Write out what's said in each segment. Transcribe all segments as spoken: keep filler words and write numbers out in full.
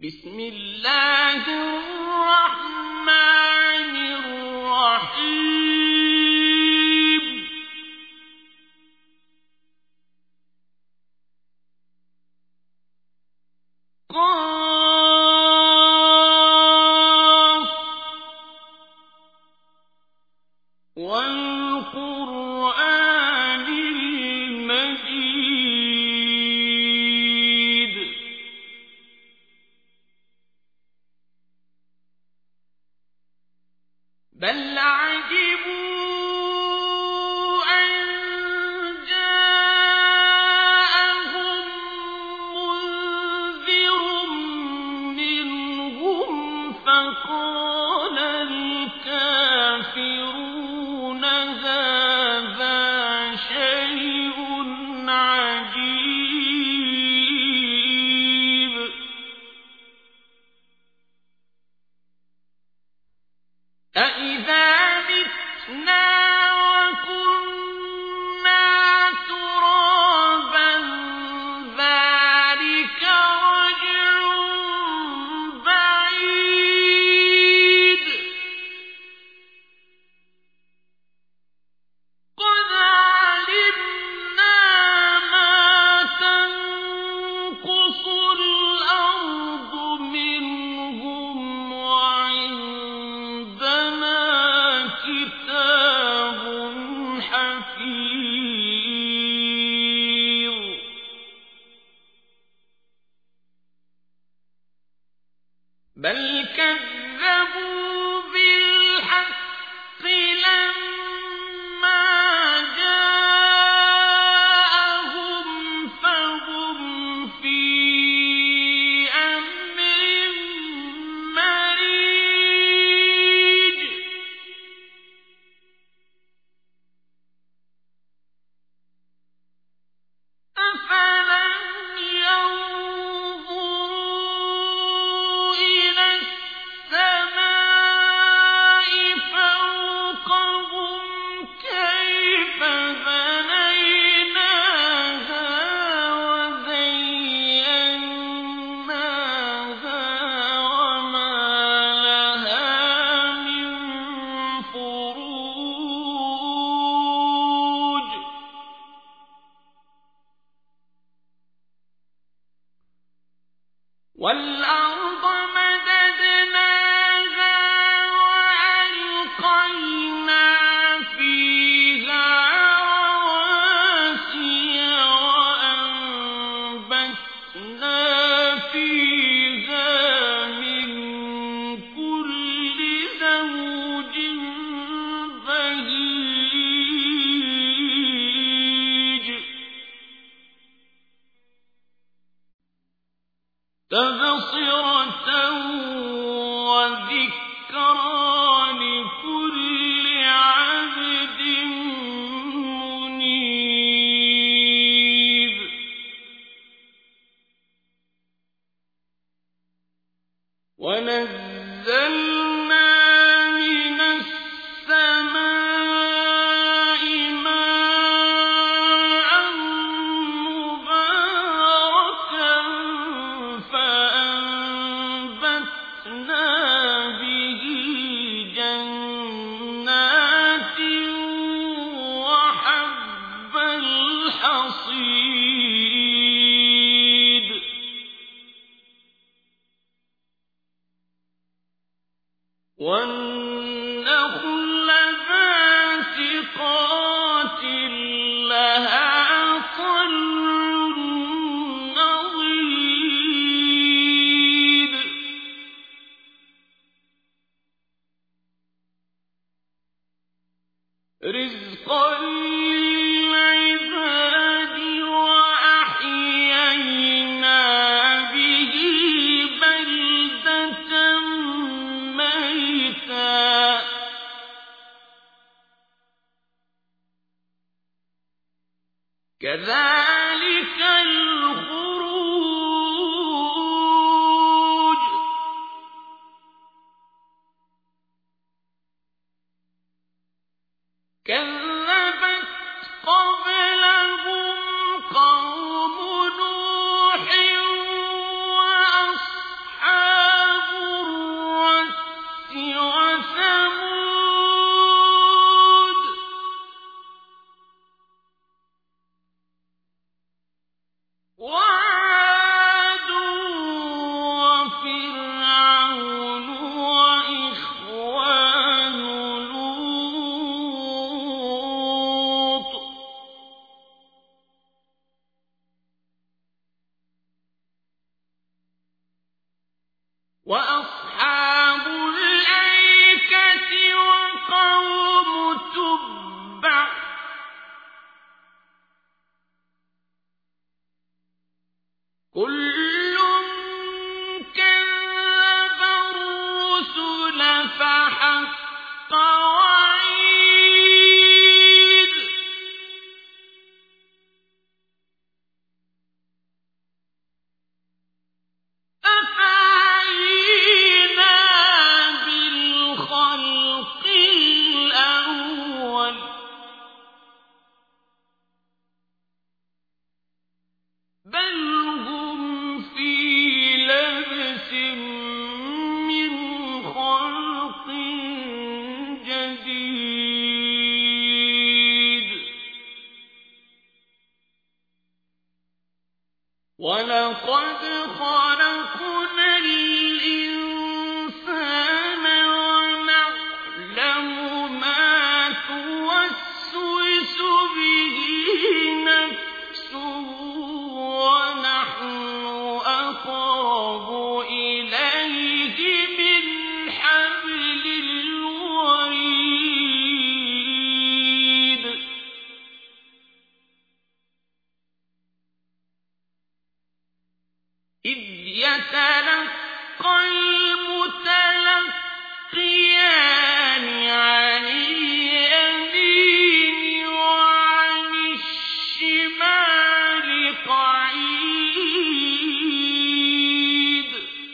بسم الله الرحمن الرحيم قاف والقرآن المجيد بل عجبوا أن جاءهم منذر منهم فقال الكافرون هذا شيء عجيب أإذا متنا وكنا ترابا ذلك رجع بعيد قد علمنا ما تنقص الأرض منهم وعندنا كتاب حفيظ بل كذبوا بالحق لما جاءهم فهم في أمر مريج أفلم ينظروا إلى السماء فوقهم كيف بنيناها وزيناها وما لها من فروج والأرض مددناها وألقينا فيها رواسي وأنبتنا فيها من كل زوج بهيج تبصرة وذكرى لكل عبد منيب ونزلنا من السماء ماء مباركا فأنبتنا به جنات وحب الحصيد والنخل باسقات لها طلع نضيد رزقا للعباد وأحيينا به بلدة ميتا كذلك الخروج كذبت قبلهم قوم نوح وأصحاب وفرعون وإخوان لوط وأصحاب الأيكة وقوم تبع كل كذب الرسل فحق وعيد أفعينا بالخلق الأول بل هم في لبس من خلق جديد ولقد خلقنا الإنسان ونعلم ما توسوس به نفسه ونحن أقرب إليه من حبل الوريد إذ يتلقى المتلقيان عن اليمين وعن الشمال قعيد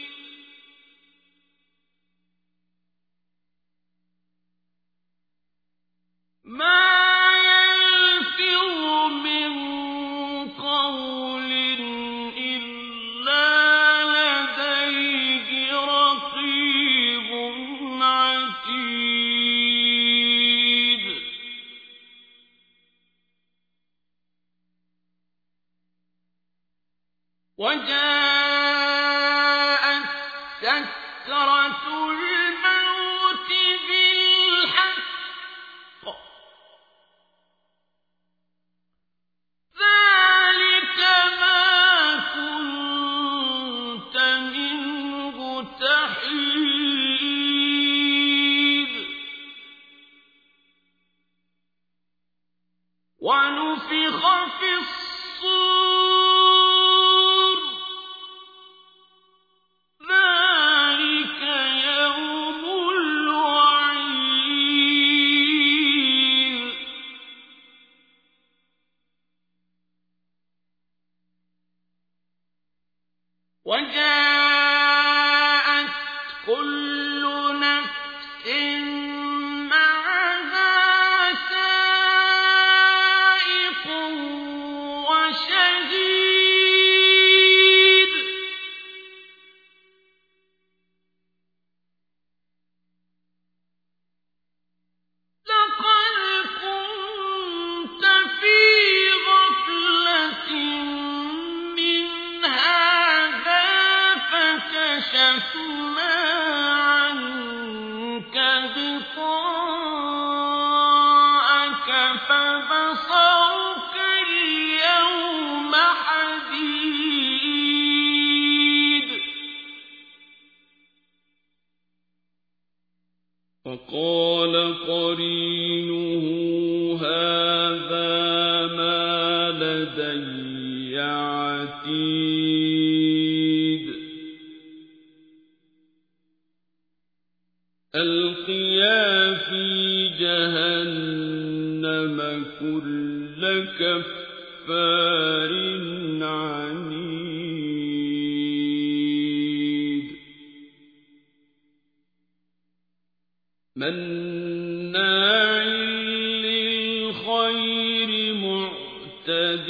ما يلفظ من قول إلا لديه رقيب عتيد وجاءت سكرة الموت بالحق ذلك ما كنت منه تحيد ونفخ في الصور ذلك يوم الوعيد وجاءت كل نفس معها سائق وشهيد لقد كنت في غفلة من هذا فكشفنا عنك غطاءك فبصرك اليوم حديد وقال قرينه هذا ما لدي عتيد ألقيا في جهنم كل كفار عنيد مناع للخير معتد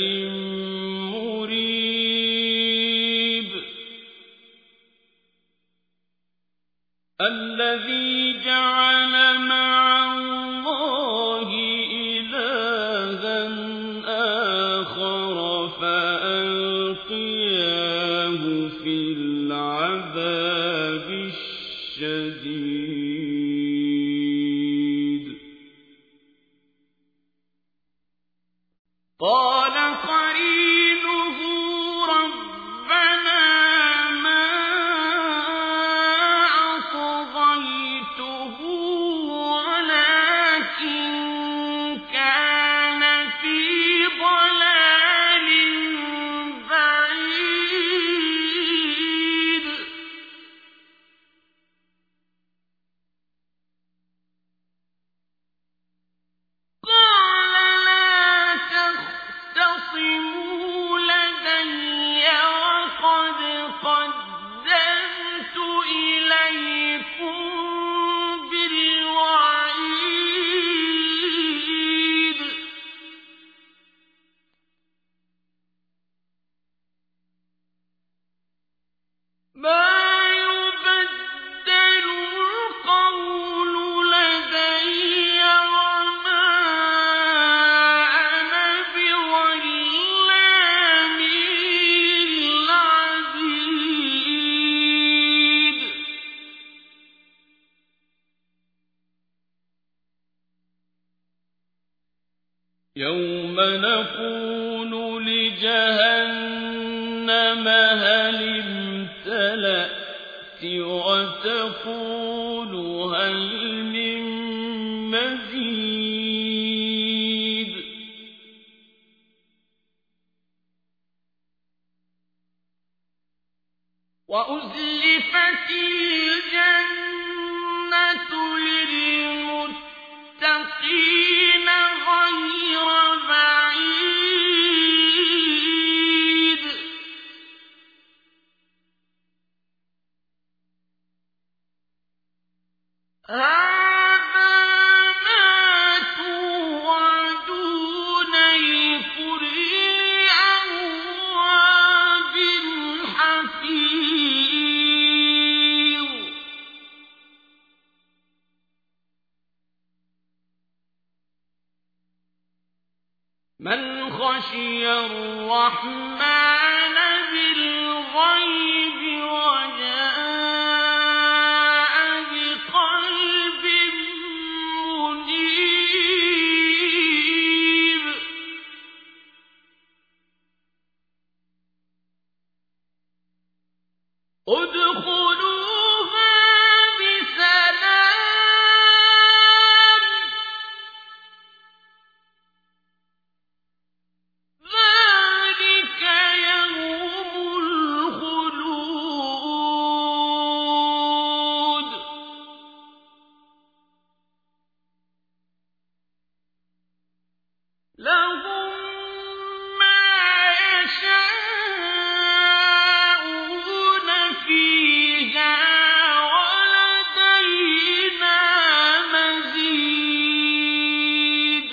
مريب الذي جعل مع الله إلها آخر فألقياه في العذاب العذاب الشديد قال قرينه ربنا ما أطغيته ولكن كان في ضلال بعيد قال لا تختصموا لدي وقد قدمت إليكم بالوعيد ما يبدل القول لدي وما أنا بظلام للعبيد يوم نقول لجهنم هل امتلأت وتقول هل من مزيد وأزلفت الجنة للمتقين غير بعيد هذا ما توعدون لكل أواب حفيظ من خشي الرحمن بالغيب وجاء بقلب منيب ادخلوها بسلام ذلك يوم الخلود لهم ما يشاءون فيها ولدينا مزيد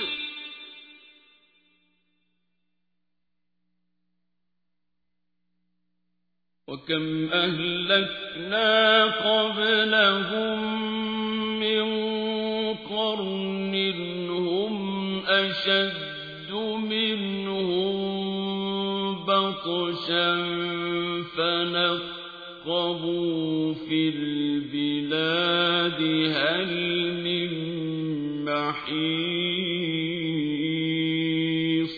وكم أهلكنا قبلهم من قرن هم أشد منهم بطشا فنقبوا في البلاد هل من محيص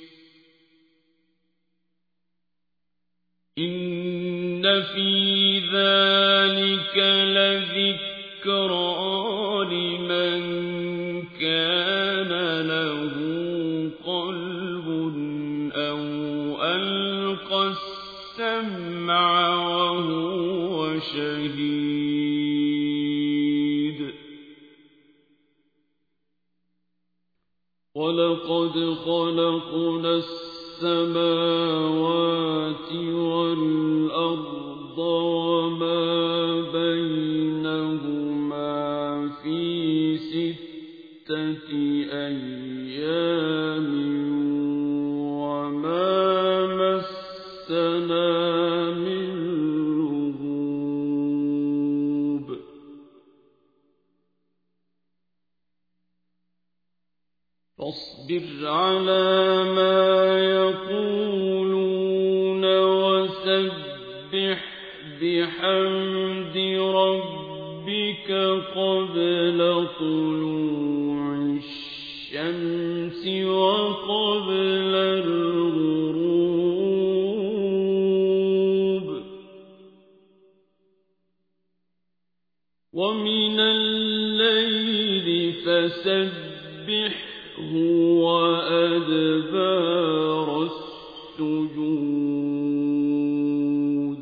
إن في ذلك لذكرى لمن كان له قلب أو ألقى السمع وهو شهيد ولقد خلقنا السماوات والأرض وما بينهما في ستة أيام وما مسنا من لغوب فاصبر على ما يقولون وسبح بحمد بحمد ربك قبل طلوع الشمس وقبل الغروب ومن الليل فسبحه وأدبار السجود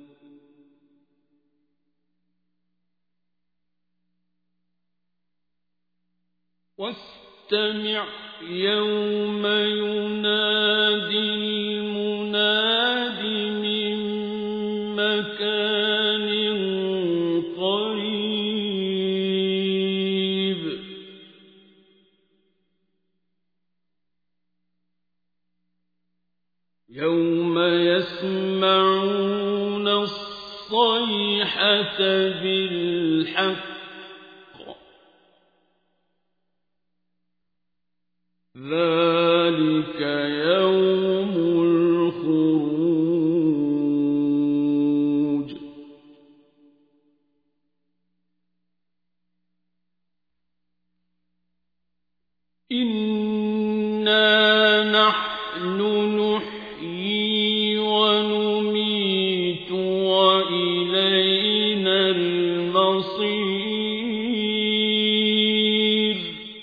واستمع يوم ينادي المناد من مكان قريب يوم يسمعون الصيحة بالحق ذلك يوم الخروج إنا نحن نحيي ونميت وإلينا المصير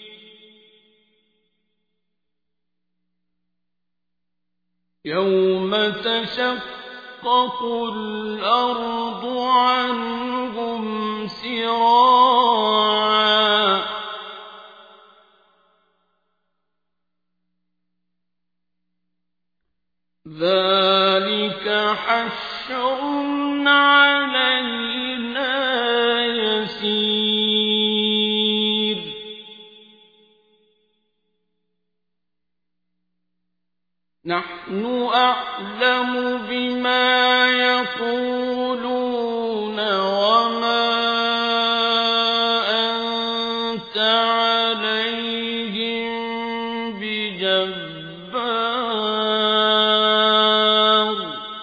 يوم تشقق الأرض عنهم سراعا ذلك حشر علينا يسير نحن أعلم بما يقولون وما أنت عليهم بجبار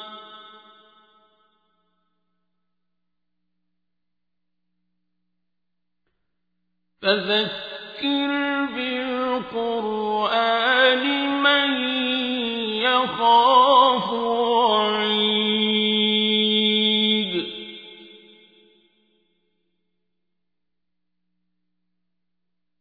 فذكر بالقرآن من يخاف